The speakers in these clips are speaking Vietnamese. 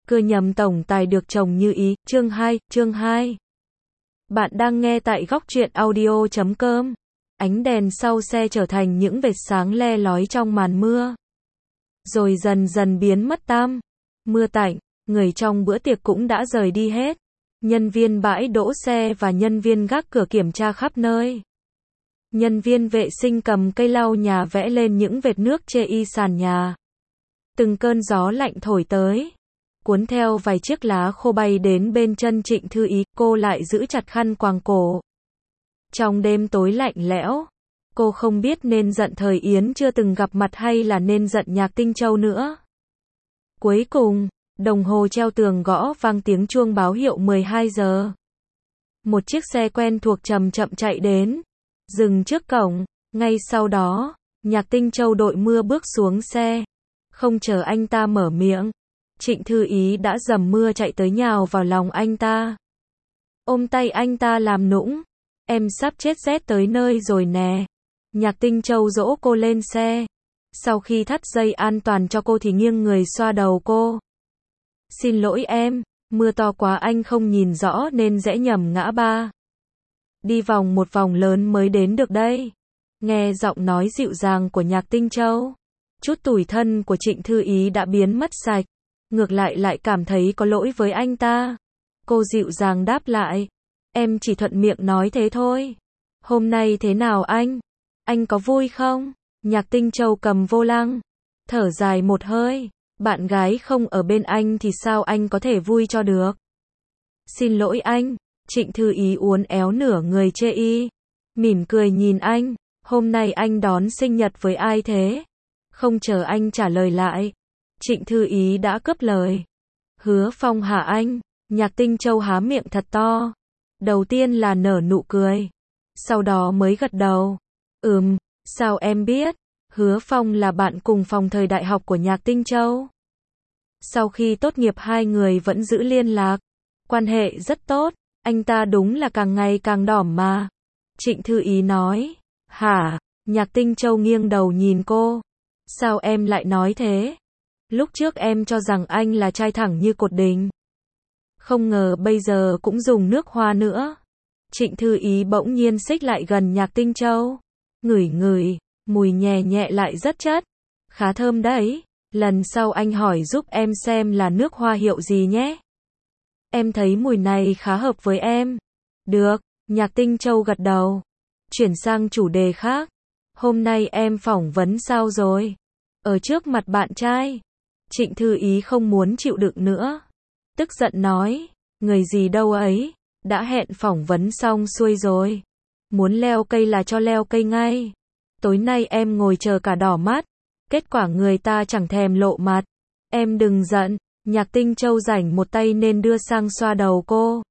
Cưa nhầm tổng tài được chồng như ý, chương 2. Bạn đang nghe tại góc truyện audio.com. Ánh đèn sau xe trở thành những vệt sáng le lói trong màn mưa. Rồi dần dần biến mất tăm. Mưa tạnh, người trong bữa tiệc cũng đã rời đi hết. Nhân viên bãi đỗ xe và nhân viên gác cửa kiểm tra khắp nơi. Nhân viên vệ sinh cầm cây lau nhà vẽ lên những vệt nước chê y sàn nhà. Từng cơn gió lạnh thổi tới, cuốn theo vài chiếc lá khô bay đến bên chân Trịnh Thư Ý, cô lại giữ chặt khăn quàng cổ. Trong đêm tối lạnh lẽo, cô không biết nên giận Thời Yến chưa từng gặp mặt hay là nên giận Nhạc Tinh Châu nữa. Cuối cùng, đồng hồ treo tường gõ vang tiếng chuông báo hiệu 12 giờ. Một chiếc xe quen thuộc chậm chậm chạy đến, dừng trước cổng. Ngay sau đó, Nhạc Tinh Châu đội mưa bước xuống xe. Không chờ anh ta mở miệng, Trịnh Thư Ý đã dầm mưa chạy tới nhào vào lòng anh ta. Ôm tay anh ta làm nũng. Em sắp chết rét tới nơi rồi nè. Nhạc Tinh Châu dỗ cô lên xe. Sau khi thắt dây an toàn cho cô thì nghiêng người xoa đầu cô. Xin lỗi em, mưa to quá anh không nhìn rõ nên rẽ nhầm ngã ba. Đi vòng một vòng lớn mới đến được đây. Nghe giọng nói dịu dàng của Nhạc Tinh Châu, chút tủi thân của Trịnh Thư Ý đã biến mất sạch. Ngược lại cảm thấy có lỗi với anh ta. Cô dịu dàng đáp lại. Em chỉ thuận miệng nói thế thôi. Hôm nay thế nào anh? Anh có vui không? Nhạc Tinh Châu cầm vô lăng, thở dài một hơi. Bạn gái không ở bên anh thì sao anh có thể vui cho được? Xin lỗi anh. Trịnh Thư Ý uốn éo nửa người chê y, mỉm cười nhìn anh. Hôm nay anh đón sinh nhật với ai thế? Không chờ anh trả lời lại, Trịnh Thư Ý đã cướp lời. Hứa Phong hả anh? Nhạc Tinh Châu há miệng thật to. Đầu tiên là nở nụ cười, sau đó mới gật đầu. Sao em biết? Hứa Phong là bạn cùng phòng thời đại học của Nhạc Tinh Châu. Sau khi tốt nghiệp hai người vẫn giữ liên lạc, quan hệ rất tốt. Anh ta đúng là càng ngày càng đỏm mà. Trịnh Thư Ý nói. Hả? Nhạc Tinh Châu nghiêng đầu nhìn cô. Sao em lại nói thế? Lúc trước em cho rằng anh là trai thẳng như cột đình. Không ngờ bây giờ cũng dùng nước hoa nữa. Trịnh Thư Ý bỗng nhiên xích lại gần Nhạc Tinh Châu. Ngửi, mùi nhẹ nhẹ lại rất chất. Khá thơm đấy. Lần sau anh hỏi giúp em xem là nước hoa hiệu gì nhé. Em thấy mùi này khá hợp với em. Được, Nhạc Tinh Châu gật đầu. Chuyển sang chủ đề khác. Hôm nay em phỏng vấn sao rồi? Ở trước mặt bạn trai. Trịnh Thư Ý không muốn chịu đựng nữa. Tức giận nói. Người gì đâu ấy. Đã hẹn phỏng vấn xong xuôi rồi. Muốn leo cây là cho leo cây ngay. Tối nay em ngồi chờ cả đỏ mắt. Kết quả người ta chẳng thèm lộ mặt. Em đừng giận. Nhạc Tinh Châu rảnh một tay nên đưa sang xoa đầu cô.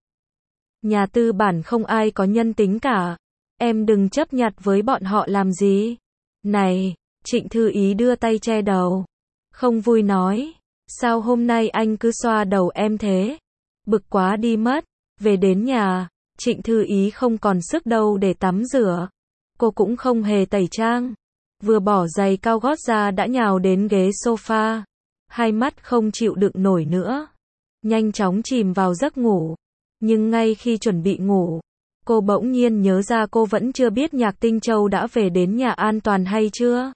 Nhà tư bản không ai có nhân tính cả. Em đừng chấp nhặt với bọn họ làm gì. Này, Trịnh Thư Ý đưa tay che đầu. Không vui nói. Sao hôm nay anh cứ xoa đầu em thế? Bực quá đi mất. Về đến nhà, Trịnh Thư Ý không còn sức đâu để tắm rửa. Cô cũng không hề tẩy trang. Vừa bỏ giày cao gót ra đã nhào đến ghế sofa. Hai mắt không chịu đựng nổi nữa. Nhanh chóng chìm vào giấc ngủ. Nhưng ngay khi chuẩn bị ngủ, cô bỗng nhiên nhớ ra cô vẫn chưa biết Nhạc Tinh Châu đã về đến nhà an toàn hay chưa.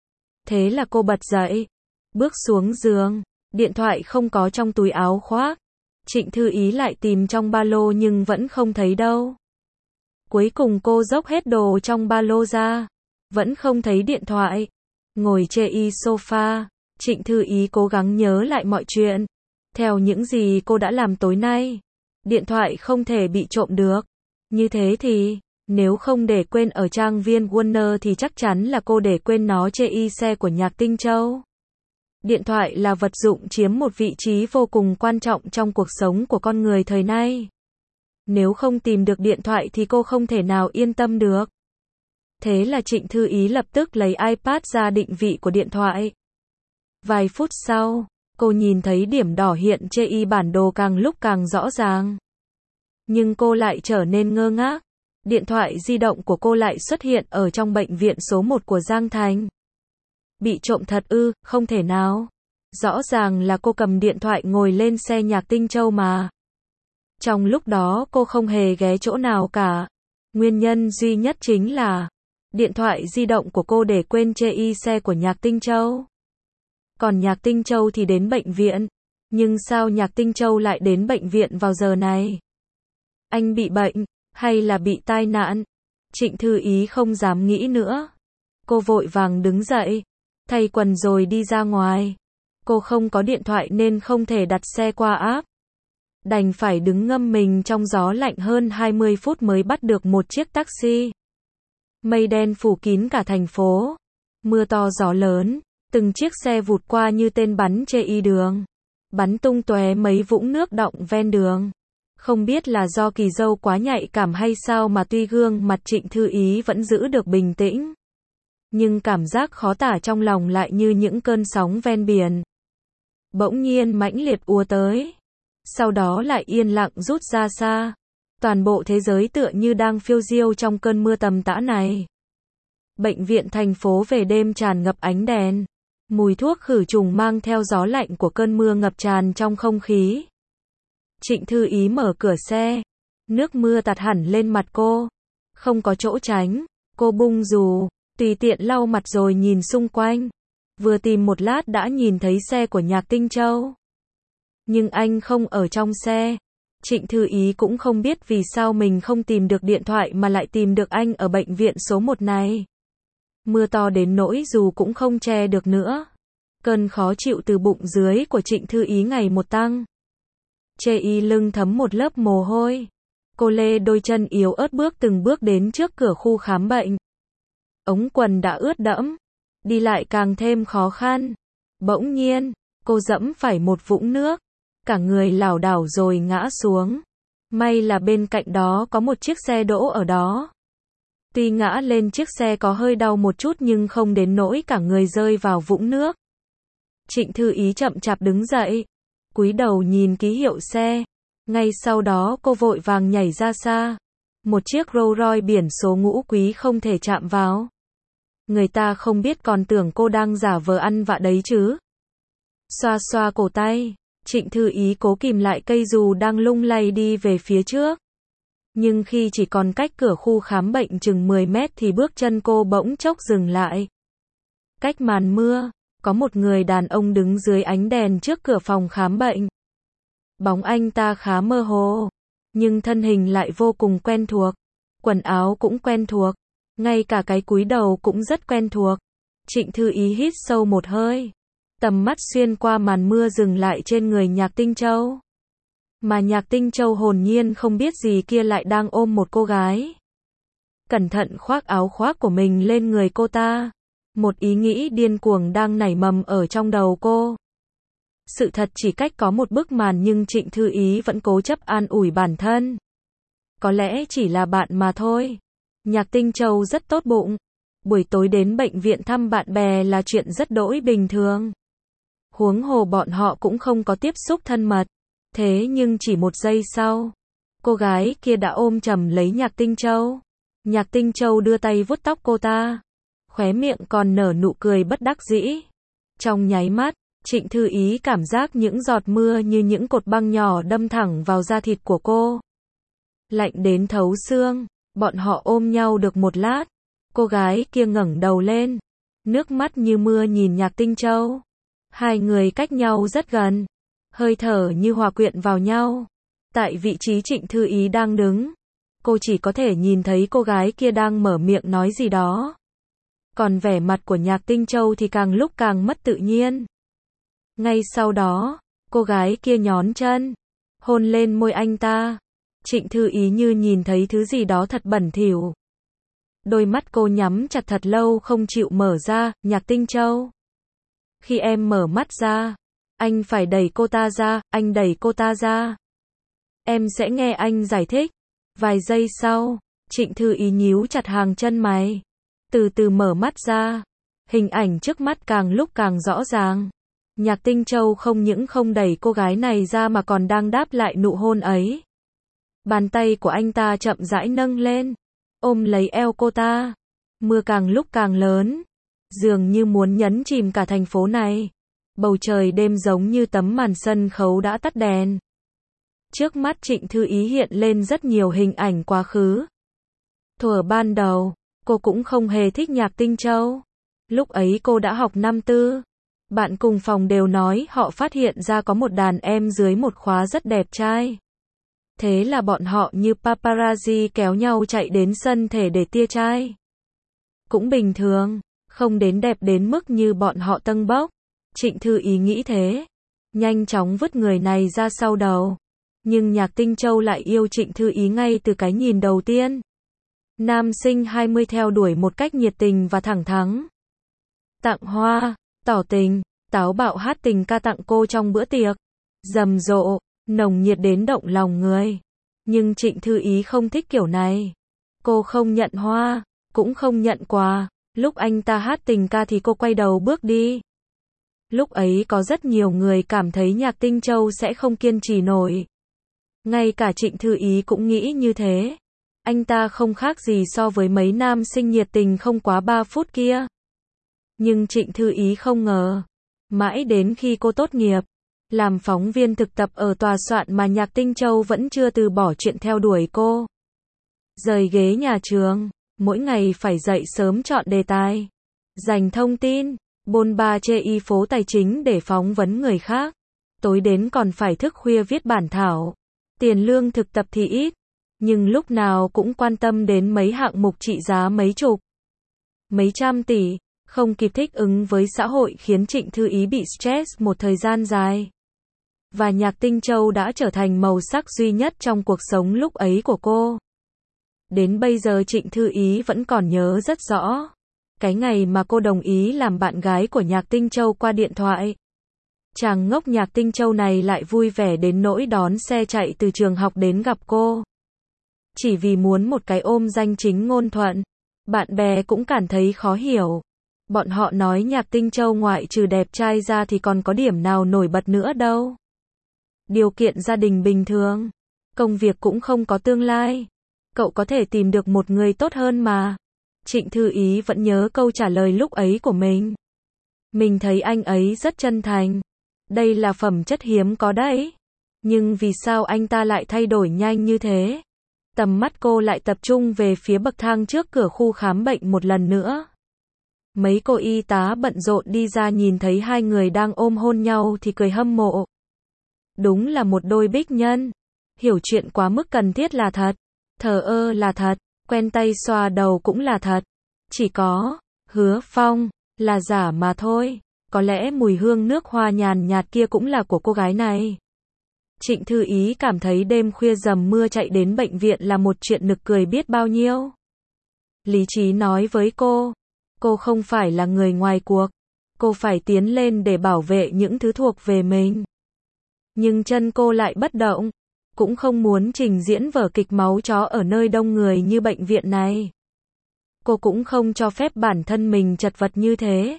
Thế là cô bật dậy, bước xuống giường. Điện thoại không có trong túi áo khoác. Trịnh Thư Ý lại tìm trong ba lô nhưng vẫn không thấy đâu. Cuối cùng cô dốc hết đồ trong ba lô ra. Vẫn không thấy điện thoại. Ngồi chê y sofa, Trịnh Thư Ý cố gắng nhớ lại mọi chuyện. Theo những gì cô đã làm tối nay, điện thoại không thể bị trộm được. Như thế thì, nếu không để quên ở trang viên Warner thì chắc chắn là cô để quên nó chê y xe của Nhạc Tinh Châu. Điện thoại là vật dụng chiếm một vị trí vô cùng quan trọng trong cuộc sống của con người thời nay. Nếu không tìm được điện thoại thì cô không thể nào yên tâm được. Thế là Trịnh Thư Ý lập tức lấy iPad ra định vị của điện thoại. Vài phút sau, cô nhìn thấy điểm đỏ hiện chê y bản đồ càng lúc càng rõ ràng. Nhưng cô lại trở nên ngơ ngác. Điện thoại di động của cô lại xuất hiện ở trong bệnh viện số 1 của Giang Thành. Bị trộm thật ư? Không thể nào. Rõ ràng là cô cầm điện thoại ngồi lên xe Nhạc Tinh Châu mà. Trong lúc đó cô không hề ghé chỗ nào cả. Nguyên nhân duy nhất chính là điện thoại di động của cô để quên chê xe của Nhạc Tinh Châu. Còn Nhạc Tinh Châu thì đến bệnh viện. Nhưng sao Nhạc Tinh Châu lại đến bệnh viện vào giờ này? Anh bị bệnh, hay là bị tai nạn? Trịnh Thư Ý không dám nghĩ nữa. Cô vội vàng đứng dậy, thay quần rồi đi ra ngoài. Cô không có điện thoại nên không thể đặt xe qua app. Đành phải đứng ngâm mình trong gió lạnh hơn 20 phút mới bắt được một chiếc taxi. Mây đen phủ kín cả thành phố. Mưa to gió lớn, từng chiếc xe vụt qua như tên bắn chê đường. Bắn tung tóe mấy vũng nước đọng ven đường. Không biết là do Kỳ Dâu quá nhạy cảm hay sao mà tuy gương mặt Trịnh Thư Ý vẫn giữ được bình tĩnh. Nhưng cảm giác khó tả trong lòng lại như những cơn sóng ven biển. Bỗng nhiên mãnh liệt ùa tới. Sau đó lại yên lặng rút ra xa. Toàn bộ thế giới tựa như đang phiêu diêu trong cơn mưa tầm tã này. Bệnh viện thành phố về đêm tràn ngập ánh đèn. Mùi thuốc khử trùng mang theo gió lạnh của cơn mưa ngập tràn trong không khí. Trịnh Thư Ý mở cửa xe. Nước mưa tạt hẳn lên mặt cô. Không có chỗ tránh. Cô bung dù, tùy tiện lau mặt rồi nhìn xung quanh. Vừa tìm một lát đã nhìn thấy xe của Nhạc Tinh Châu. Nhưng anh không ở trong xe. Trịnh Thư Ý cũng không biết vì sao mình không tìm được điện thoại mà lại tìm được anh ở bệnh viện số 1 này. Mưa to đến nỗi dù cũng không che được nữa. Cơn khó chịu từ bụng dưới của Trịnh Thư Ý ngày một tăng. Chê lưng thấm một lớp mồ hôi. Cô lê đôi chân yếu ớt bước từng bước đến trước cửa khu khám bệnh. Ống quần đã ướt đẫm. Đi lại càng thêm khó khăn. Bỗng nhiên, cô dẫm phải một vũng nước. Cả người lảo đảo rồi ngã xuống. May là bên cạnh đó có một chiếc xe đỗ ở đó. Tuy ngã lên chiếc xe có hơi đau một chút nhưng không đến nỗi cả người rơi vào vũng nước. Trịnh Thư Ý chậm chạp đứng dậy. Cúi đầu nhìn ký hiệu xe. Ngay sau đó cô vội vàng nhảy ra xa. Một chiếc Rolls Royce biển số ngũ quý không thể chạm vào. Người ta không biết còn tưởng cô đang giả vờ ăn vạ đấy chứ. Xoa xoa cổ tay. Trịnh Thư Ý cố kìm lại cây dù đang lung lay đi về phía trước. Nhưng khi chỉ còn cách cửa khu khám bệnh chừng 10 mét thì bước chân cô bỗng chốc dừng lại. Cách màn mưa, có một người đàn ông đứng dưới ánh đèn trước cửa phòng khám bệnh. Bóng anh ta khá mơ hồ, nhưng thân hình lại vô cùng quen thuộc. Quần áo cũng quen thuộc, ngay cả cái cúi đầu cũng rất quen thuộc. Trịnh Thư Ý hít sâu một hơi. Tầm mắt xuyên qua màn mưa dừng lại trên người Nhạc Tinh Châu. Mà Nhạc Tinh Châu hồn nhiên không biết gì kia lại đang ôm một cô gái. Cẩn thận khoác áo khoác của mình lên người cô ta. Một ý nghĩ điên cuồng đang nảy mầm ở trong đầu cô. Sự thật chỉ cách có một bức màn nhưng Trịnh Thư Ý vẫn cố chấp an ủi bản thân. Có lẽ chỉ là bạn mà thôi. Nhạc Tinh Châu rất tốt bụng. Buổi tối đến bệnh viện thăm bạn bè là chuyện rất đỗi bình thường. Huống hồ bọn họ cũng không có tiếp xúc thân mật. Thế nhưng chỉ một giây sau, cô gái kia đã ôm chầm lấy Nhạc Tinh Châu. Nhạc Tinh Châu đưa tay vuốt tóc cô ta. Khóe miệng còn nở nụ cười bất đắc dĩ. Trong nháy mắt, Trịnh Thư Ý cảm giác những giọt mưa như những cột băng nhỏ đâm thẳng vào da thịt của cô. Lạnh đến thấu xương, bọn họ ôm nhau được một lát. Cô gái kia ngẩng đầu lên, nước mắt như mưa nhìn Nhạc Tinh Châu. Hai người cách nhau rất gần, hơi thở như hòa quyện vào nhau. Tại vị trí Trịnh Thư Ý đang đứng, cô chỉ có thể nhìn thấy cô gái kia đang mở miệng nói gì đó. Còn vẻ mặt của Nhạc Tinh Châu thì càng lúc càng mất tự nhiên. Ngay sau đó, cô gái kia nhón chân, hôn lên môi anh ta. Trịnh Thư Ý như nhìn thấy thứ gì đó thật bẩn thỉu. Đôi mắt cô nhắm chặt thật lâu không chịu mở ra. Nhạc Tinh Châu, khi em mở mắt ra, anh phải đẩy cô ta ra, anh đẩy cô ta ra. Em sẽ nghe anh giải thích. Vài giây sau, Trịnh Thư Ý nhíu chặt hàng chân mày. Từ từ mở mắt ra. Hình ảnh trước mắt càng lúc càng rõ ràng. Nhạc Tinh Châu không những không đẩy cô gái này ra mà còn đang đáp lại nụ hôn ấy. Bàn tay của anh ta chậm rãi nâng lên, ôm lấy eo cô ta. Mưa càng lúc càng lớn, dường như muốn nhấn chìm cả thành phố này. Bầu trời đêm giống như tấm màn sân khấu đã tắt đèn. Trước mắt Trịnh Thư Ý hiện lên rất nhiều hình ảnh quá khứ. Thuở ban đầu, cô cũng không hề thích Nhạc Tinh Châu. Lúc ấy cô đã học năm tư. Bạn cùng phòng đều nói họ phát hiện ra có một đàn em dưới một khóa rất đẹp trai. Thế là bọn họ như paparazzi kéo nhau chạy đến sân thể để tia trai. Cũng bình thường, không đến đẹp đến mức như bọn họ tâng bốc. Trịnh Thư Ý nghĩ thế. Nhanh chóng vứt người này ra sau đầu. Nhưng Nhạc Tinh Châu lại yêu Trịnh Thư Ý ngay từ cái nhìn đầu tiên. Nam sinh 20 theo đuổi một cách nhiệt tình và thẳng thắn. Tặng hoa, tỏ tình, táo bạo hát tình ca tặng cô trong bữa tiệc. Rầm rộ, nồng nhiệt đến động lòng người. Nhưng Trịnh Thư Ý không thích kiểu này. Cô không nhận hoa, cũng không nhận quà. Lúc anh ta hát tình ca thì cô quay đầu bước đi. Lúc ấy có rất nhiều người cảm thấy Nhạc Tinh Châu sẽ không kiên trì nổi. Ngay cả Trịnh Thư Ý cũng nghĩ như thế. Anh ta không khác gì so với mấy nam sinh nhiệt tình không quá 3 phút kia. Nhưng Trịnh Thư Ý không ngờ. Mãi đến khi cô tốt nghiệp, làm phóng viên thực tập ở tòa soạn mà Nhạc Tinh Châu vẫn chưa từ bỏ chuyện theo đuổi cô. Rời ghế nhà trường, mỗi ngày phải dậy sớm chọn đề tài, dành thông tin, bôn ba chê y phố tài chính để phỏng vấn người khác. Tối đến còn phải thức khuya viết bản thảo. Tiền lương thực tập thì ít, nhưng lúc nào cũng quan tâm đến mấy hạng mục trị giá mấy chục, mấy trăm tỷ. Không kịp thích ứng với xã hội khiến Trịnh Thư Ý bị stress một thời gian dài. Và Nhạc Tinh Châu đã trở thành màu sắc duy nhất trong cuộc sống lúc ấy của cô. Đến bây giờ Trịnh Thư Ý vẫn còn nhớ rất rõ. Cái ngày mà cô đồng ý làm bạn gái của Nhạc Tinh Châu qua điện thoại. Chàng ngốc Nhạc Tinh Châu này lại vui vẻ đến nỗi đón xe chạy từ trường học đến gặp cô. Chỉ vì muốn một cái ôm danh chính ngôn thuận. Bạn bè cũng cảm thấy khó hiểu. Bọn họ nói Nhạc Tinh Châu ngoại trừ đẹp trai ra thì còn có điểm nào nổi bật nữa đâu. Điều kiện gia đình bình thường. Công việc cũng không có tương lai. Cậu có thể tìm được một người tốt hơn mà. Trịnh Thư Ý vẫn nhớ câu trả lời lúc ấy của mình. Mình thấy anh ấy rất chân thành. Đây là phẩm chất hiếm có đấy. Nhưng vì sao anh ta lại thay đổi nhanh như thế? Tầm mắt cô lại tập trung về phía bậc thang trước cửa khu khám bệnh một lần nữa. Mấy cô y tá bận rộn đi ra nhìn thấy hai người đang ôm hôn nhau thì cười hâm mộ. Đúng là một đôi bích nhân. Hiểu chuyện quá mức cần thiết là thật. Thờ ơ là thật. Quen tay xoa đầu cũng là thật. Chỉ có Hứa Phong là giả mà thôi. Có lẽ mùi hương nước hoa nhàn nhạt kia cũng là của cô gái này. Trịnh Thư Ý cảm thấy đêm khuya dầm mưa chạy đến bệnh viện là một chuyện nực cười biết bao nhiêu. Lý trí nói với cô không phải là người ngoài cuộc. Cô phải tiến lên để bảo vệ những thứ thuộc về mình. Nhưng chân cô lại bất động. Cũng không muốn trình diễn vở kịch máu chó ở nơi đông người như bệnh viện này. Cô cũng không cho phép bản thân mình chật vật như thế.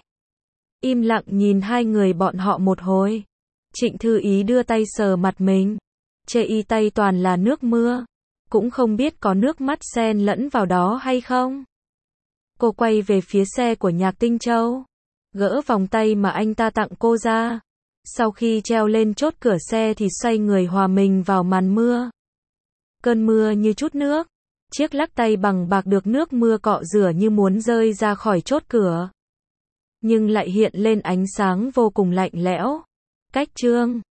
Im lặng nhìn hai người bọn họ một hồi. Trịnh Thư Ý đưa tay sờ mặt mình. Chê y tay toàn là nước mưa. Cũng không biết có nước mắt xen lẫn vào đó hay không. Cô quay về phía xe của Nhạc Tinh Châu. Gỡ vòng tay mà anh ta tặng cô ra. Sau khi treo lên chốt cửa xe thì xoay người hòa mình vào màn mưa. Cơn mưa như chút nước. Chiếc lắc tay bằng bạc được nước mưa cọ rửa như muốn rơi ra khỏi chốt cửa. Nhưng lại hiện lên ánh sáng vô cùng lạnh lẽo. Cách chương